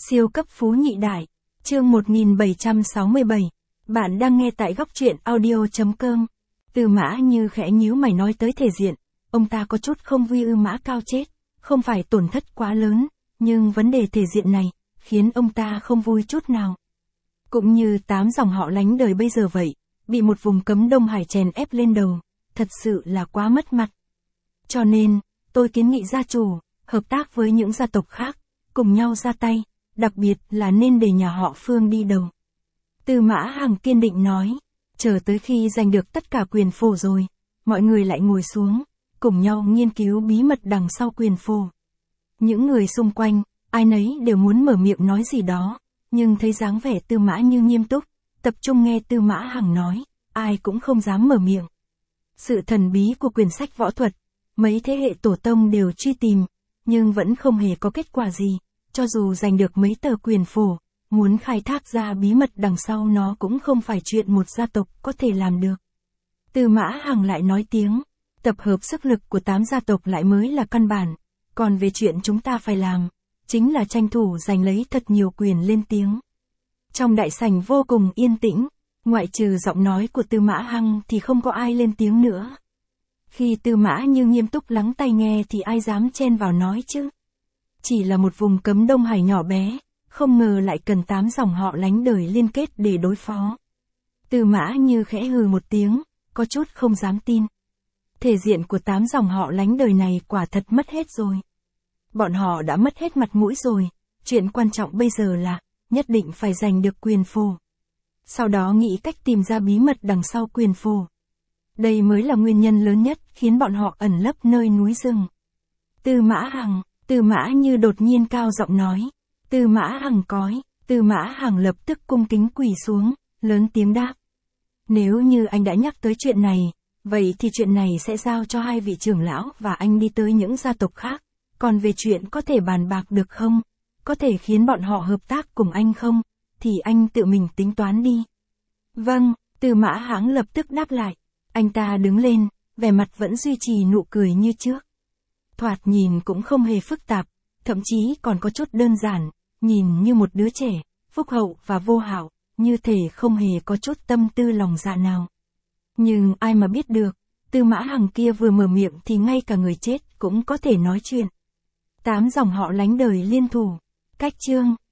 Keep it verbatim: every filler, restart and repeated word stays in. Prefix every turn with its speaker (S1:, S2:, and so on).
S1: Siêu cấp phú nhị đại, chương một nghìn bảy trăm sáu mươi bảy. Bạn đang nghe tại góc truyện audio.com. Tư Mã Như khẽ nhíu mày nói tới thể diện, ông ta có chút không vui. Ư Mã Cao chết, không phải tổn thất quá lớn, nhưng vấn đề thể diện này, khiến ông ta không vui chút nào. Cũng như tám dòng họ lánh đời bây giờ vậy, bị một vùng cấm Đông Hải chèn ép lên đầu, thật sự là quá mất mặt. Cho nên, tôi kiến nghị gia chủ, hợp tác với những gia tộc khác, cùng nhau ra tay, đặc biệt là nên để nhà họ Phương đi đầu. Tư Mã Hằng kiên định nói, chờ tới khi giành được tất cả quyền phổ rồi, mọi người lại ngồi xuống, cùng nhau nghiên cứu bí mật đằng sau quyền phổ. Những người xung quanh, ai nấy đều muốn mở miệng nói gì đó, nhưng thấy dáng vẻ Tư Mã Như nghiêm túc, tập trung nghe Tư Mã Hằng nói, ai cũng không dám mở miệng. Sự thần bí của quyển sách võ thuật, mấy thế hệ tổ tông đều truy tìm, nhưng vẫn không hề có kết quả gì, cho dù giành được mấy tờ quyền phổ, muốn khai thác ra bí mật đằng sau nó cũng không phải chuyện một gia tộc có thể làm được. Tư Mã Hằng lại nói tiếng, tập hợp sức lực của tám gia tộc lại mới là căn bản, còn về chuyện chúng ta phải làm, chính là tranh thủ giành lấy thật nhiều quyền lên tiếng. Trong đại sảnh vô cùng yên tĩnh, ngoại trừ giọng nói của Tư Mã Hằng thì không có ai lên tiếng nữa. Khi Tư Mã Như nghiêm túc lắng tai nghe thì ai dám chen vào nói chứ. Chỉ là một vùng cấm Đông Hải nhỏ bé, không ngờ lại cần tám dòng họ lánh đời liên kết để đối phó. Tư Mã Như khẽ hừ một tiếng, có chút không dám tin. Thể diện của tám dòng họ lánh đời này quả thật mất hết rồi. Bọn họ đã mất hết mặt mũi rồi, chuyện quan trọng bây giờ là, nhất định phải giành được quyền phổ. Sau đó nghĩ cách tìm ra bí mật đằng sau quyền phổ. Đây mới là nguyên nhân lớn nhất khiến bọn họ ẩn lấp nơi núi rừng. Tư Mã Hằng, Tư Mã Như đột nhiên cao giọng nói. Tư Mã Hằng cói, Tư Mã Hằng lập tức cung kính quỳ xuống, lớn tiếng đáp. Nếu như anh đã nhắc tới chuyện này, vậy thì chuyện này sẽ giao cho hai vị trưởng lão và anh đi tới những gia tộc khác. Còn về chuyện có thể bàn bạc được không, có thể khiến bọn họ hợp tác cùng anh không, thì anh tự mình tính toán đi. Vâng, Tư Mã Hằng lập tức đáp lại. Anh ta đứng lên, vẻ mặt vẫn duy trì nụ cười như trước. Thoạt nhìn cũng không hề phức tạp, thậm chí còn có chút đơn giản, nhìn như một đứa trẻ, phúc hậu và vô hảo, như thể không hề có chút tâm tư lòng dạ nào. Nhưng ai mà biết được, Tư Mã Hằng kia vừa mở miệng thì ngay cả người chết cũng có thể nói chuyện. Tám dòng họ lánh đời liên thủ. Cách chương